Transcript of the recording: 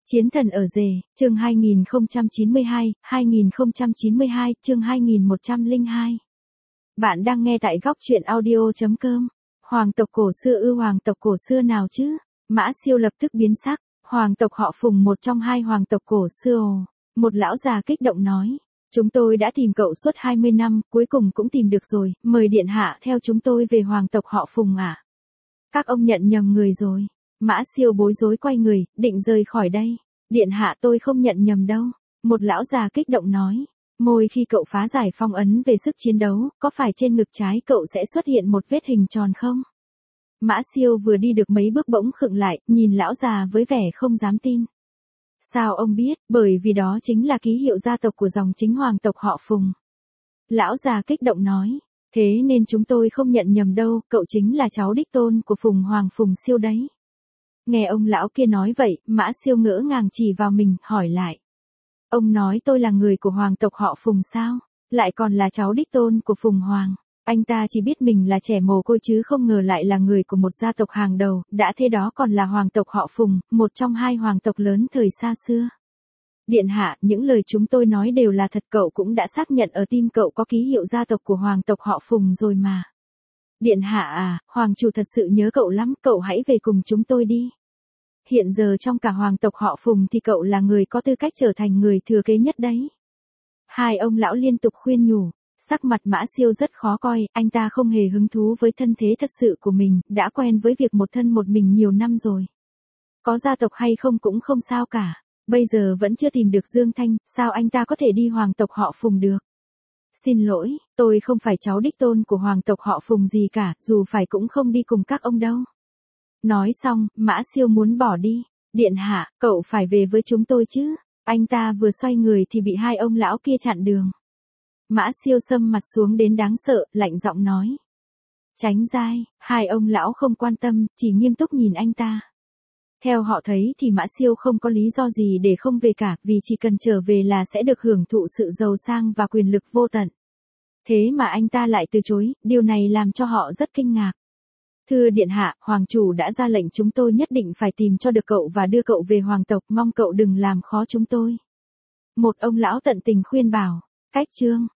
Chiến thần ở rể, chương 2092, chương 2102. Bạn đang nghe tại góc truyện audio.com. Hoàng tộc cổ xưa hoàng tộc cổ xưa nào chứ? Mã Siêu lập tức biến sắc, hoàng tộc họ Phùng một trong hai hoàng tộc cổ xưa ồ. Một lão già kích động nói, chúng tôi đã tìm cậu suốt 20 năm, cuối cùng cũng tìm được rồi, mời điện hạ theo chúng tôi về hoàng tộc họ Phùng ạ. Các ông nhận nhầm người rồi. Mã Siêu bối rối quay người, định rời khỏi đây. Điện hạ tôi không nhận nhầm đâu. Một lão già kích động nói. Môi khi cậu phá giải phong ấn về sức chiến đấu, có phải trên ngực trái cậu sẽ xuất hiện một vết hình tròn không? Mã Siêu vừa đi được mấy bước bỗng khựng lại, nhìn lão già với vẻ không dám tin. Sao ông biết? Bởi vì đó chính là ký hiệu gia tộc của dòng chính hoàng tộc họ Phùng. Lão già kích động nói. Thế nên chúng tôi không nhận nhầm đâu, cậu chính là cháu đích tôn của Phùng Hoàng Phùng Siêu đấy. Nghe ông lão kia nói vậy, Mã Siêu ngỡ ngàng chỉ vào mình, hỏi lại. Ông nói tôi là người của hoàng tộc họ Phùng sao? Lại còn là cháu đích tôn của Phùng Hoàng. Anh ta chỉ biết mình là trẻ mồ côi chứ không ngờ lại là người của một gia tộc hàng đầu, đã thế đó còn là hoàng tộc họ Phùng, một trong hai hoàng tộc lớn thời xa xưa. Điện hạ, những lời chúng tôi nói đều là thật, cậu cũng đã xác nhận ở tim cậu có ký hiệu gia tộc của hoàng tộc họ Phùng rồi mà. Điện hạ à, hoàng chủ thật sự nhớ cậu lắm, cậu hãy về cùng chúng tôi đi. Hiện giờ trong cả hoàng tộc họ Phùng thì cậu là người có tư cách trở thành người thừa kế nhất đấy. Hai ông lão liên tục khuyên nhủ, sắc mặt Mã Siêu rất khó coi, anh ta không hề hứng thú với thân thế thật sự của mình, đã quen với việc một thân một mình nhiều năm rồi. Có gia tộc hay không cũng không sao cả, bây giờ vẫn chưa tìm được Dương Thanh, sao anh ta có thể đi hoàng tộc họ Phùng được? Xin lỗi, tôi không phải cháu đích tôn của hoàng tộc họ Phùng gì cả, dù phải cũng không đi cùng các ông đâu. Nói xong, Mã Siêu muốn bỏ đi. Điện hạ, cậu phải về với chúng tôi chứ. Anh ta vừa xoay người thì bị hai ông lão kia chặn đường. Mã Siêu sầm mặt xuống đến đáng sợ, lạnh giọng nói. Tránh ra. Hai ông lão không quan tâm, chỉ nghiêm túc nhìn anh ta. Theo họ thấy thì Mã Siêu không có lý do gì để không về cả, vì chỉ cần trở về là sẽ được hưởng thụ sự giàu sang và quyền lực vô tận. Thế mà anh ta lại từ chối, điều này làm cho họ rất kinh ngạc. Thưa điện hạ, hoàng chủ đã ra lệnh chúng tôi nhất định phải tìm cho được cậu và đưa cậu về hoàng tộc, mong cậu đừng làm khó chúng tôi. Một ông lão tận tình khuyên bảo, cách chương